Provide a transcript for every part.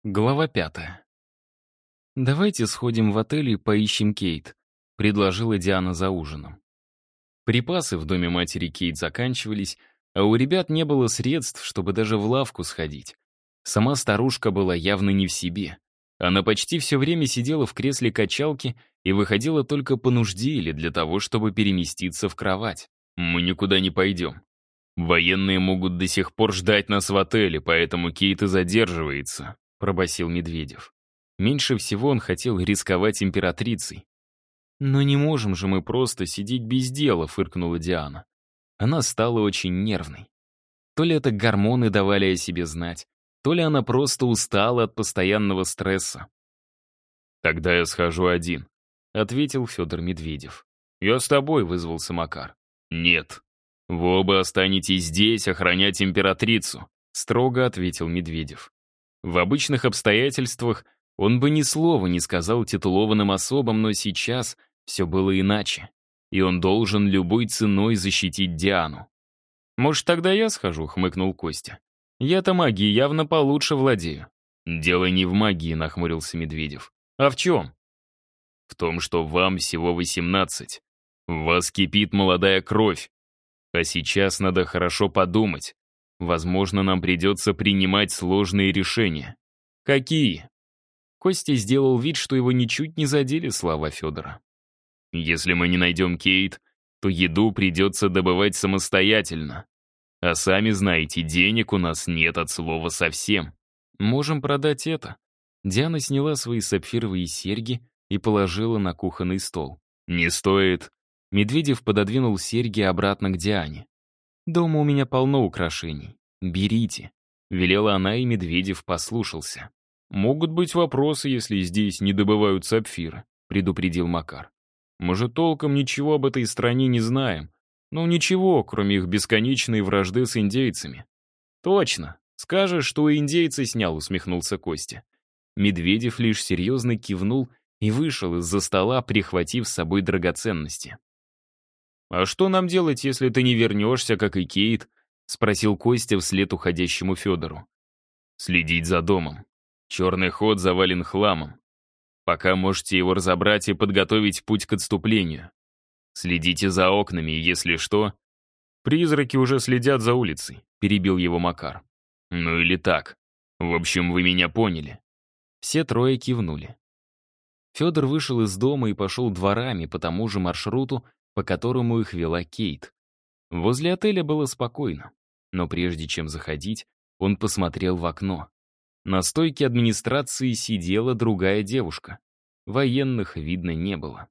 Глава 5. «Давайте сходим в отель и поищем Кейт», — предложила Диана за ужином. Припасы в доме матери Кейт заканчивались, а у ребят не было средств, чтобы даже в лавку сходить. Сама старушка была явно не в себе. Она почти все время сидела в кресле качалки и выходила только по нужде или для того, чтобы переместиться в кровать. «Мы никуда не пойдем. Военные могут до сих пор ждать нас в отеле, поэтому Кейт и задерживается», — пробасил Медведев. Меньше всего он хотел рисковать императрицей. «Но не можем же мы просто сидеть без дела», — фыркнула Диана. Она стала очень нервной. То ли это гормоны давали о себе знать, то ли она просто устала от постоянного стресса. «Тогда я схожу один», — ответил Федор Медведев. «Я с тобой», — вызвался Макар. «Нет. Вы оба останетесь здесь охранять императрицу», — строго ответил Медведев. В обычных обстоятельствах он бы ни слова не сказал титулованным особам, но сейчас все было иначе, и он должен любой ценой защитить Диану. «Может, тогда я схожу?» — хмыкнул Костя. «Я-то магией явно получше владею». «Дело не в магии», — нахмурился Медведев. «А в чем?» «В том, что вам всего 18. В вас кипит молодая кровь. А сейчас надо хорошо подумать. Возможно, нам придется принимать сложные решения». «Какие?» Костя сделал вид, что его ничуть не задели слова Федора. «Если мы не найдем Кейт, то еду придется добывать самостоятельно. А сами знаете, денег у нас нет от слова совсем. Можем продать это». Диана сняла свои сапфировые серьги и положила на кухонный стол. «Не стоит». Медведев пододвинул серьги обратно к Диане. «Дома у меня полно украшений. Берите», — велела она, и Медведев послушался. «Могут быть вопросы, если здесь не добывают сапфиры», — предупредил Макар. «Мы же толком ничего об этой стране не знаем. Ну ничего, кроме их бесконечной вражды с индейцами». «Точно. Скажешь, что и индейцы снял», — усмехнулся Костя. Медведев лишь серьезно кивнул и вышел из-за стола, прихватив с собой драгоценности. «А что нам делать, если ты не вернешься, как и Кейт?» — спросил Костя вслед уходящему Федору. «Следить за домом. Черный ход завален хламом. Пока можете его разобрать и подготовить путь к отступлению. Следите за окнами, и если что...» «Призраки уже следят за улицей», — перебил его Макар. «Ну или так. В общем, вы меня поняли». Все трое кивнули. Федор вышел из дома и пошел дворами по тому же маршруту, по которому их вела Кейт. Возле отеля было спокойно, но прежде чем заходить, он посмотрел в окно. На стойке администрации сидела другая девушка. Военных видно не было.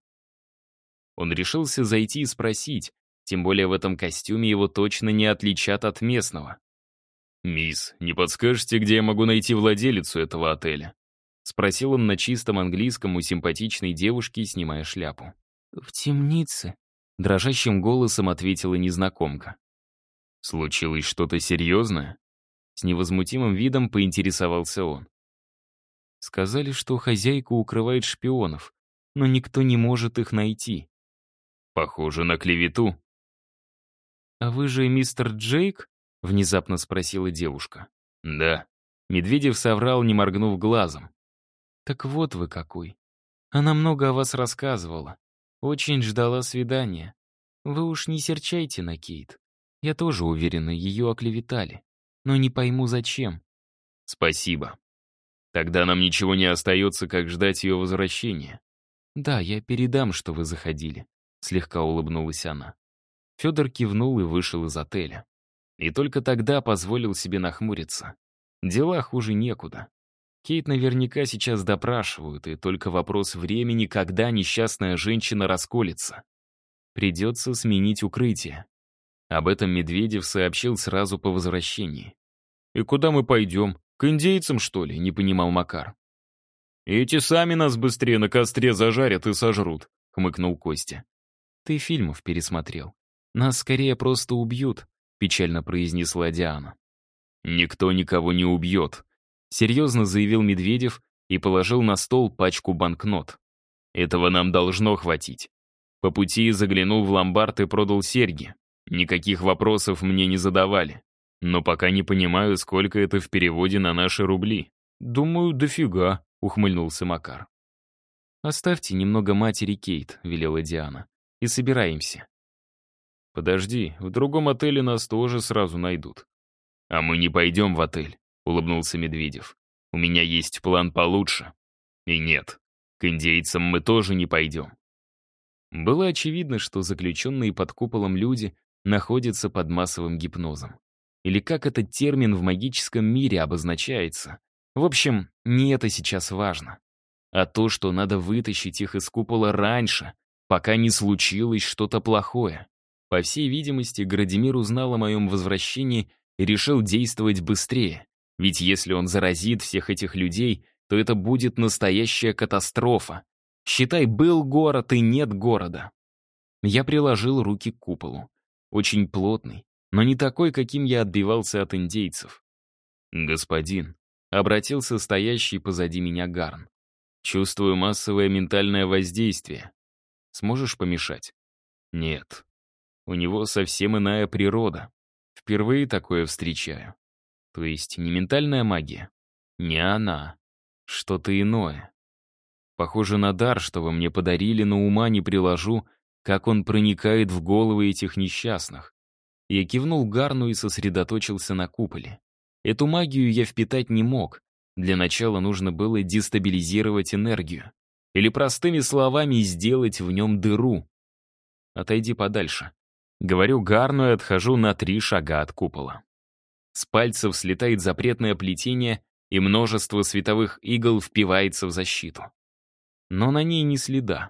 Он решился зайти и спросить, тем более в этом костюме его точно не отличат от местного. «Мисс, не подскажете, где я могу найти владелицу этого отеля?» — спросил он на чистом английском у симпатичной девушки, снимая шляпу. «В темнице», — дрожащим голосом ответила незнакомка. «Случилось что-то серьезное?» С невозмутимым видом поинтересовался он. «Сказали, что хозяйка укрывает шпионов, но никто не может их найти». «Похоже на клевету». «А вы же мистер Джейк?» — внезапно спросила девушка. «Да». Медведев соврал, не моргнув глазом. «Так вот вы какой. Она много о вас рассказывала. Очень ждала свидания. Вы уж не серчайте на Кейт. Я тоже уверена, ее оклеветали. Но не пойму, зачем». «Спасибо. Тогда нам ничего не остается, как ждать ее возвращения». «Да, я передам, что вы заходили», — слегка улыбнулась она. Федор кивнул и вышел из отеля. И только тогда позволил себе нахмуриться. Дела хуже некуда. Кейт наверняка сейчас допрашивают, и только вопрос времени, когда несчастная женщина расколется. Придется сменить укрытие. Об этом Медведев сообщил сразу по возвращении. «И куда мы пойдем? К индейцам, что ли?» — не понимал Макар. «Эти сами нас быстрее на костре зажарят и сожрут», — хмыкнул Костя. «Ты фильмов пересмотрел. Нас скорее просто убьют», — печально произнесла Диана. «Никто никого не убьет», — серьезно заявил Медведев и положил на стол пачку банкнот. «Этого нам должно хватить. По пути заглянул в ломбард и продал серьги. Никаких вопросов мне не задавали. Но пока не понимаю, сколько это в переводе на наши рубли». «Думаю, дофига», — ухмыльнулся Макар. «Оставьте немного матери Кейт», — велела Диана, — «и собираемся». «Подожди, в другом отеле нас тоже сразу найдут». «А мы не пойдем в отель», — улыбнулся Медведев. «У меня есть план получше». «И нет, к индейцам мы тоже не пойдем». Было очевидно, что заключенные под куполом люди находятся под массовым гипнозом. Или как этот термин в магическом мире обозначается. В общем, не это сейчас важно. А то, что надо вытащить их из купола раньше, пока не случилось что-то плохое. По всей видимости, Градимир узнал о моем возвращении и решил действовать быстрее. Ведь если он заразит всех этих людей, то это будет настоящая катастрофа. Считай, был город и нет города. Я приложил руки к куполу. Очень плотный, но не такой, каким я отбивался от индейцев. «Господин», — обратился стоящий позади меня Гарн, «чувствую массовое ментальное воздействие. Сможешь помешать?» «Нет. У него совсем иная природа. Впервые такое встречаю. То есть не ментальная магия? Не она. Что-то иное. Похоже на дар, что вы мне подарили, но ума не приложу, как он проникает в головы этих несчастных». Я кивнул Гарну и сосредоточился на куполе. Эту магию я впитать не мог. Для начала нужно было дестабилизировать энергию. Или, простыми словами, сделать в нем дыру. «Отойди подальше». Говорю Гарну и отхожу на 3 шага от купола. С пальцев слетает запретное плетение, и множество световых игл впивается в защиту. Но на ней ни следа.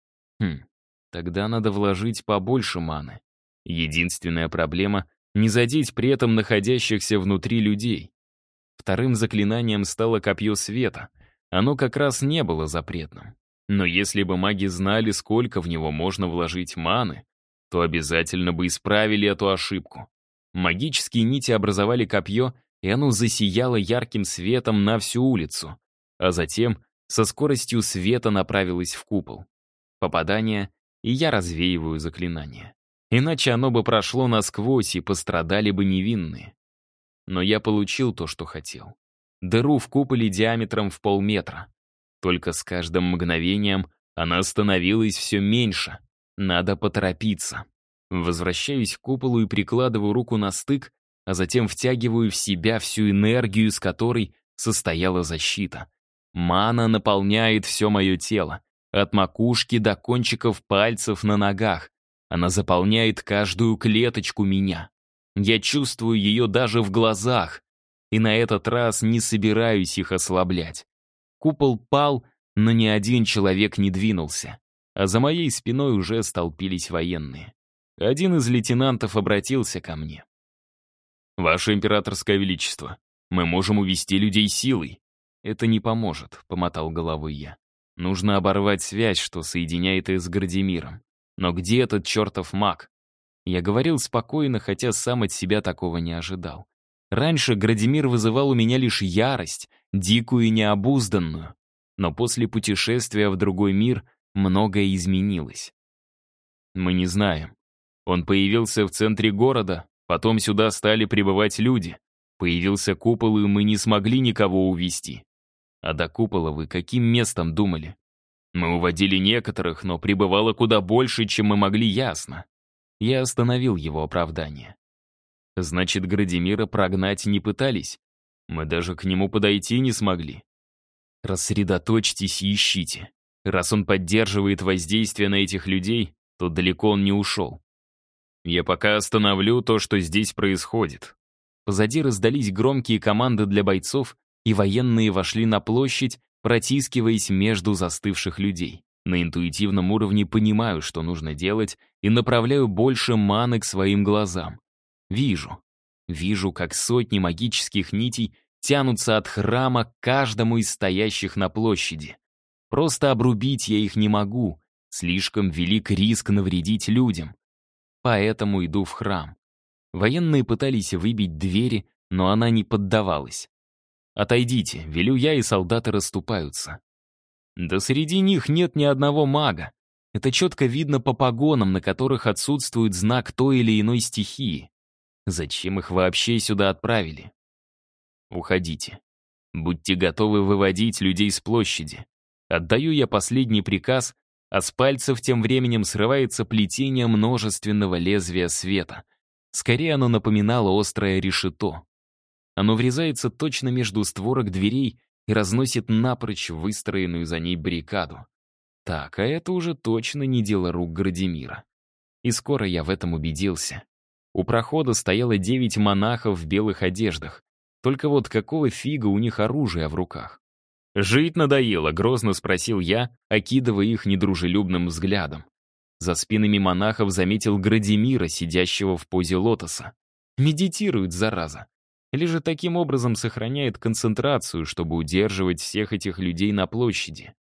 Тогда надо вложить побольше маны. Единственная проблема — не задеть при этом находящихся внутри людей. Вторым заклинанием стало копье света. Оно как раз не было запретным. Но если бы маги знали, сколько в него можно вложить маны, то обязательно бы исправили эту ошибку. Магические нити образовали копье, и оно засияло ярким светом на всю улицу, а затем со скоростью света направилось в купол. Попадание, и я развеиваю заклинание. Иначе оно бы прошло насквозь, и пострадали бы невинные. Но я получил то, что хотел. Дыру в куполе диаметром в полметра. Только с каждым мгновением она становилась все меньше. Надо поторопиться. Возвращаюсь к куполу и прикладываю руку на стык, а затем втягиваю в себя всю энергию, из которой состояла защита. Мана наполняет все мое тело, от макушки до кончиков пальцев на ногах. Она заполняет каждую клеточку меня. Я чувствую ее даже в глазах, и на этот раз не собираюсь их ослаблять. Купол пал, но ни один человек не двинулся, а за моей спиной уже столпились военные. Один из лейтенантов обратился ко мне. «Ваше императорское величество, мы можем увести людей силой». «Это не поможет», — помотал головой я. «Нужно оборвать связь, что соединяет их с Градимиром. Но где этот чертов маг?» Я говорил спокойно, хотя сам от себя такого не ожидал. Раньше Градимир вызывал у меня лишь ярость, дикую и необузданную. Но после путешествия в другой мир многое изменилось. Мы не знаем. Он появился в центре города, потом сюда стали прибывать люди. Появился купол, и мы не смогли никого увести. А до купола вы каким местом думали? Мы уводили некоторых, но прибывало куда больше, чем мы могли, ясно. Я остановил его оправдание. Значит, Градимира прогнать не пытались? Мы даже к нему подойти не смогли. Рассредоточьтесь и ищите. Раз он поддерживает воздействие на этих людей, то далеко он не ушел. Я пока остановлю то, что здесь происходит. Позади раздались громкие команды для бойцов, и военные вошли на площадь, протискиваясь между застывших людей. На интуитивном уровне понимаю, что нужно делать, и направляю больше маны к своим глазам. Вижу, как сотни магических нитей тянутся от храма к каждому из стоящих на площади. Просто обрубить я их не могу, слишком велик риск навредить людям. Поэтому иду в храм. Военные пытались выбить двери, но она не поддавалась. «Отойдите», — велю я, и солдаты расступаются. Да среди них нет ни одного мага. Это четко видно по погонам, на которых отсутствует знак той или иной стихии. Зачем их вообще сюда отправили? Уходите. Будьте готовы выводить людей с площади. Отдаю я последний приказ, а с пальцев тем временем срывается плетение множественного лезвия света. Скорее оно напоминало острое решето. Оно врезается точно между створок дверей и разносит напрочь выстроенную за ней баррикаду. Так, а это уже точно не дело рук Градимира. И скоро я в этом убедился. У прохода стояло 9 монахов в белых одеждах. Только вот какого фига у них оружие в руках? «Жить надоело?» — грозно спросил я, окидывая их недружелюбным взглядом. За спинами монахов заметил Градимира, сидящего в позе лотоса. Медитирует, зараза. Или же таким образом сохраняет концентрацию, чтобы удерживать всех этих людей на площади.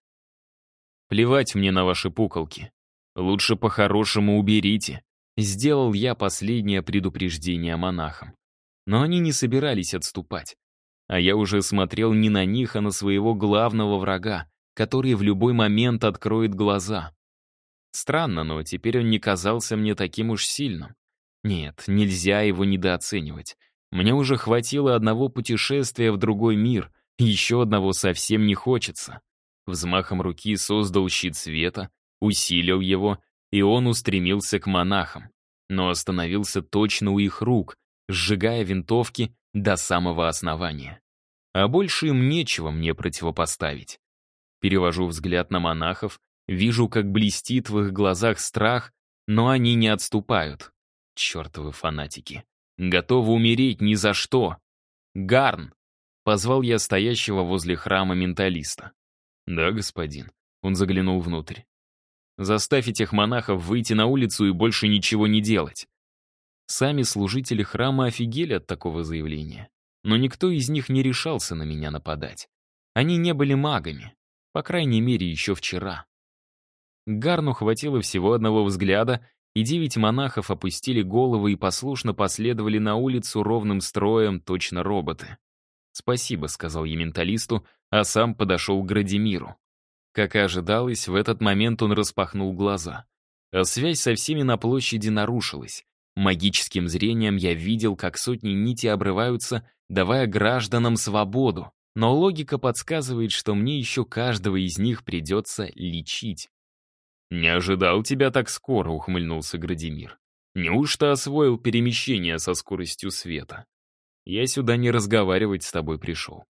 «Плевать мне на ваши пуколки. Лучше по-хорошему уберите», — сделал я последнее предупреждение монахам. Но они не собирались отступать. А я уже смотрел не на них, а на своего главного врага, который в любой момент откроет глаза. Странно, но теперь он не казался мне таким уж сильным. Нет, нельзя его недооценивать. Мне уже хватило одного путешествия в другой мир, и еще одного совсем не хочется. Взмахом руки создал щит света, усилил его, и он устремился к монахам, но остановился точно у их рук, сжигая винтовки до самого основания. А больше им нечего мне противопоставить. Перевожу взгляд на монахов, вижу, как блестит в их глазах страх, но они не отступают. Чертовы фанатики. Готовы умереть ни за что. «Гарн!» — позвал я стоящего возле храма менталиста. «Да, господин». Он заглянул внутрь. «Заставь этих монахов выйти на улицу и больше ничего не делать». Сами служители храма офигели от такого заявления. Но никто из них не решался на меня нападать. Они не были магами. По крайней мере, еще вчера. Гарну хватило всего одного взгляда, и 9 монахов опустили головы и послушно последовали на улицу ровным строем, точно роботы. «Спасибо», — сказал я менталисту, а сам подошел к Градимиру. Как и ожидалось, в этот момент он распахнул глаза. А связь со всеми на площади нарушилась. Магическим зрением я видел, как сотни нитей обрываются, давая гражданам свободу. Но логика подсказывает, что мне еще каждого из них придется лечить. «Не ожидал тебя так скоро», — ухмыльнулся Градимир. «Неужто освоил перемещение со скоростью света? Я сюда не разговаривать с тобой пришел».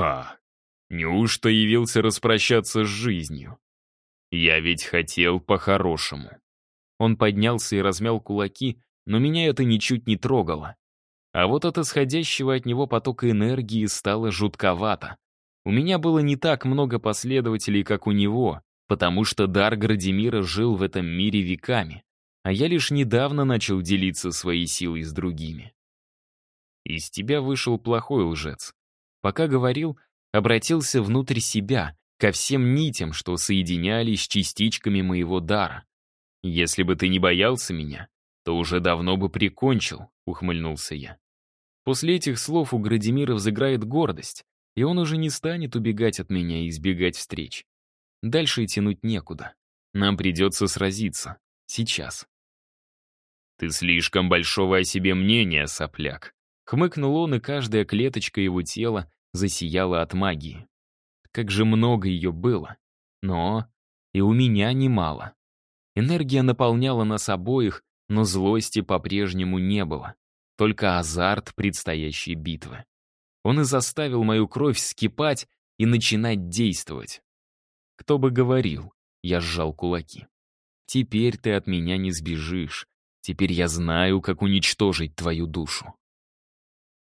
Неужто явился распрощаться с жизнью? Я ведь хотел по-хорошему». Он поднялся и размял кулаки, но меня это ничуть не трогало. А вот от исходящего от него потока энергии стало жутковато. У меня было не так много последователей, как у него, потому что дар Градимира жил в этом мире веками, а я лишь недавно начал делиться своей силой с другими. Из тебя вышел плохой лжец. Пока говорил, обратился внутрь себя, ко всем нитям, что соединялись с частичками моего дара. «Если бы ты не боялся меня, то уже давно бы прикончил», — ухмыльнулся я. После этих слов у Градимира взыграет гордость, и он уже не станет убегать от меня и избегать встреч. Дальше и тянуть некуда. Нам придется сразиться. Сейчас. «Ты слишком большого о себе мнения, сопляк», — хмыкнул он, и каждая клеточка его тела засияла от магии. Как же много ее было. Но и у меня немало. Энергия наполняла нас обоих, но злости по-прежнему не было. Только азарт предстоящей битвы. Он и заставил мою кровь вскипать и начинать действовать. «Кто бы говорил», — я сжал кулаки. «Теперь ты от меня не сбежишь. Теперь я знаю, как уничтожить твою душу».